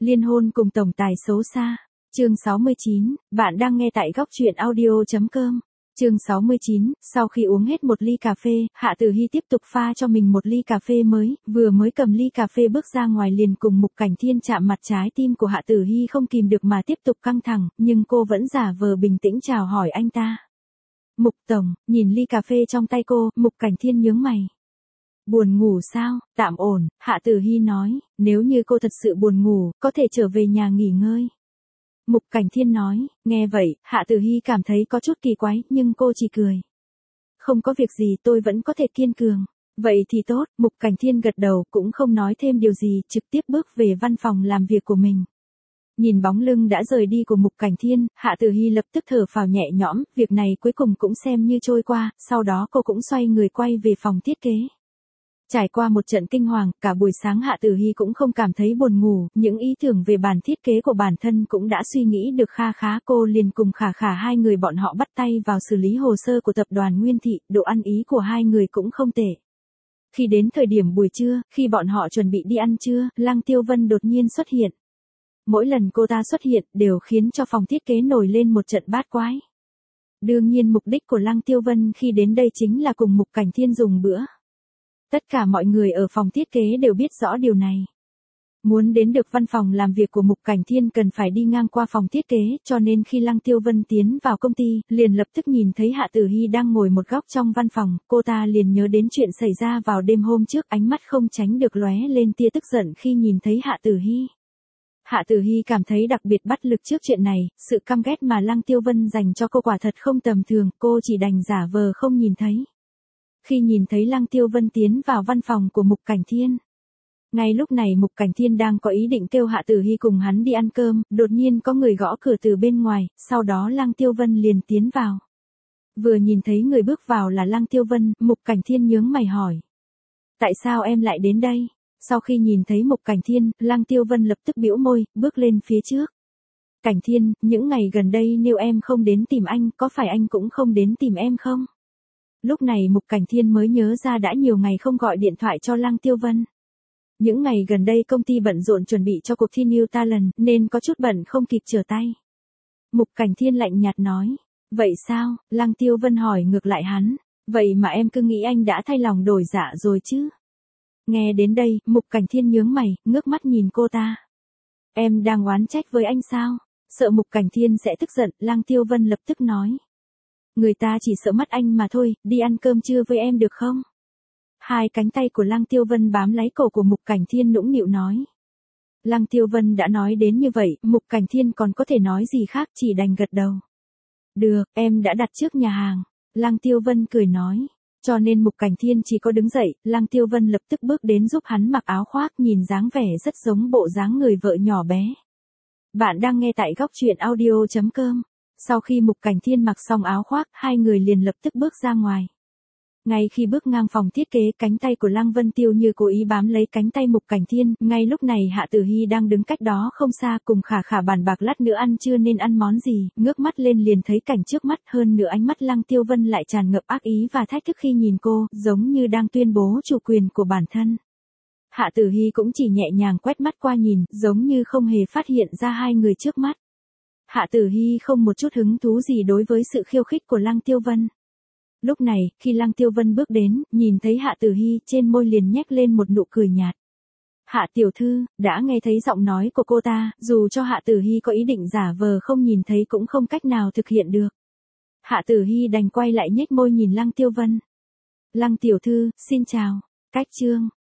Liên hôn cùng tổng tài xấu xa. Chương 69, bạn đang nghe tại góc truyện audio.com. Chương 69, sau khi uống hết một ly cà phê, Hạ Tử Hi tiếp tục pha cho mình một ly cà phê mới, vừa mới cầm ly cà phê bước ra ngoài liền cùng Mục Cảnh Thiên chạm mặt, trái tim của Hạ Tử Hi không kìm được mà tiếp tục căng thẳng, nhưng cô vẫn giả vờ bình tĩnh chào hỏi anh ta. Mục tổng, nhìn ly cà phê trong tay cô, Mục Cảnh Thiên nhướng mày. Buồn ngủ sao? Tạm ổn, Hạ Tử Hi nói, nếu như cô thật sự buồn ngủ, có thể trở về nhà nghỉ ngơi. Mục Cảnh Thiên nói, nghe vậy, Hạ Tử Hi cảm thấy có chút kỳ quái, nhưng cô chỉ cười. Không có việc gì, tôi vẫn có thể kiên cường. Vậy thì tốt, Mục Cảnh Thiên gật đầu, cũng không nói thêm điều gì, trực tiếp bước về văn phòng làm việc của mình. Nhìn bóng lưng đã rời đi của Mục Cảnh Thiên, Hạ Tử Hi lập tức thở phào nhẹ nhõm, việc này cuối cùng cũng xem như trôi qua, sau đó cô cũng xoay người quay về phòng thiết kế. Trải qua một trận kinh hoàng, cả buổi sáng Hạ Tử Hi cũng không cảm thấy buồn ngủ, những ý tưởng về bản thiết kế của bản thân cũng đã suy nghĩ được kha khá, cô liền cùng Khả Khả hai người bọn họ bắt tay vào xử lý hồ sơ của tập đoàn Nguyên Thị, độ ăn ý của hai người cũng không tệ. Khi đến thời điểm buổi trưa, khi bọn họ chuẩn bị đi ăn trưa, Lăng Tiêu Vân đột nhiên xuất hiện. Mỗi lần cô ta xuất hiện đều khiến cho phòng thiết kế nổi lên một trận bát quái. Đương nhiên mục đích của Lăng Tiêu Vân khi đến đây chính là cùng Mục Cảnh Thiên dùng bữa. Tất cả mọi người ở phòng thiết kế đều biết rõ điều này. Muốn đến được văn phòng làm việc của Mục Cảnh Thiên cần phải đi ngang qua phòng thiết kế, cho nên khi Lăng Tiêu Vân tiến vào công ty, liền lập tức nhìn thấy Hạ Tử Hi đang ngồi một góc trong văn phòng, cô ta liền nhớ đến chuyện xảy ra vào đêm hôm trước, ánh mắt không tránh được lóe lên tia tức giận khi nhìn thấy Hạ Tử Hi. Hạ Tử Hi cảm thấy đặc biệt bất lực trước chuyện này, sự căm ghét mà Lăng Tiêu Vân dành cho cô quả thật không tầm thường, cô chỉ đành giả vờ không nhìn thấy. Khi nhìn thấy Lăng Tiêu Vân tiến vào văn phòng của Mục Cảnh Thiên. Ngay lúc này Mục Cảnh Thiên đang có ý định kêu Hạ Tử Hi cùng hắn đi ăn cơm, đột nhiên có người gõ cửa từ bên ngoài, sau đó Lăng Tiêu Vân liền tiến vào. Vừa nhìn thấy người bước vào là Lăng Tiêu Vân, Mục Cảnh Thiên nhướng mày hỏi. Tại sao em lại đến đây? Sau khi nhìn thấy Mục Cảnh Thiên, Lăng Tiêu Vân lập tức bĩu môi, bước lên phía trước. Cảnh Thiên, những ngày gần đây nếu em không đến tìm anh, có phải anh cũng không đến tìm em không? Lúc này Mục Cảnh Thiên mới nhớ ra đã nhiều ngày không gọi điện thoại cho Lăng Tiêu Vân. Những ngày gần đây công ty bận rộn chuẩn bị cho cuộc thi New Talent, nên có chút bận không kịp trở tay. Mục Cảnh Thiên lạnh nhạt nói. Vậy sao? Lăng Tiêu Vân hỏi ngược lại hắn. Vậy mà em cứ nghĩ anh đã thay lòng đổi dạ rồi chứ? Nghe đến đây, Mục Cảnh Thiên nhướng mày, ngước mắt nhìn cô ta. Em đang oán trách với anh sao? Sợ Mục Cảnh Thiên sẽ tức giận, Lăng Tiêu Vân lập tức nói. Người ta chỉ sợ mắt anh mà thôi, đi ăn cơm trưa với em được không? Hai cánh tay của Lăng Tiêu Vân bám lấy cổ của Mục Cảnh Thiên nũng nịu nói. Lăng Tiêu Vân đã nói đến như vậy, Mục Cảnh Thiên còn có thể nói gì khác, chỉ đành gật đầu. Được, em đã đặt trước nhà hàng. Lăng Tiêu Vân cười nói. Cho nên Mục Cảnh Thiên chỉ có đứng dậy, Lăng Tiêu Vân lập tức bước đến giúp hắn mặc áo khoác, nhìn dáng vẻ rất giống bộ dáng người vợ nhỏ bé. Bạn đang nghe tại góc truyện audio.com. Sau khi Mục Cảnh Thiên mặc xong áo khoác, hai người liền lập tức bước ra ngoài. Ngay khi bước ngang phòng thiết kế, cánh tay của Lăng Vân Tiêu như cố ý bám lấy cánh tay Mục Cảnh Thiên, ngay lúc này Hạ Tử Hi đang đứng cách đó không xa cùng Khả Khả bàn bạc lát nữa ăn trưa nên ăn món gì, ngước mắt lên liền thấy cảnh trước mắt, hơn nữa ánh mắt Lăng Tiêu Vân lại tràn ngập ác ý và thách thức khi nhìn cô, giống như đang tuyên bố chủ quyền của bản thân. Hạ Tử Hi cũng chỉ nhẹ nhàng quét mắt qua nhìn, giống như không hề phát hiện ra hai người trước mắt. Hạ Tử Hi không một chút hứng thú gì đối với sự khiêu khích của Lăng Tiêu Vân. Lúc này, khi Lăng Tiêu Vân bước đến, nhìn thấy Hạ Tử Hi, trên môi liền nhếch lên một nụ cười nhạt. Hạ tiểu thư, đã nghe thấy giọng nói của cô ta, dù cho Hạ Tử Hi có ý định giả vờ không nhìn thấy cũng không cách nào thực hiện được. Hạ Tử Hi đành quay lại nhếch môi nhìn Lăng Tiêu Vân. Lăng tiểu thư, xin chào. Cách chương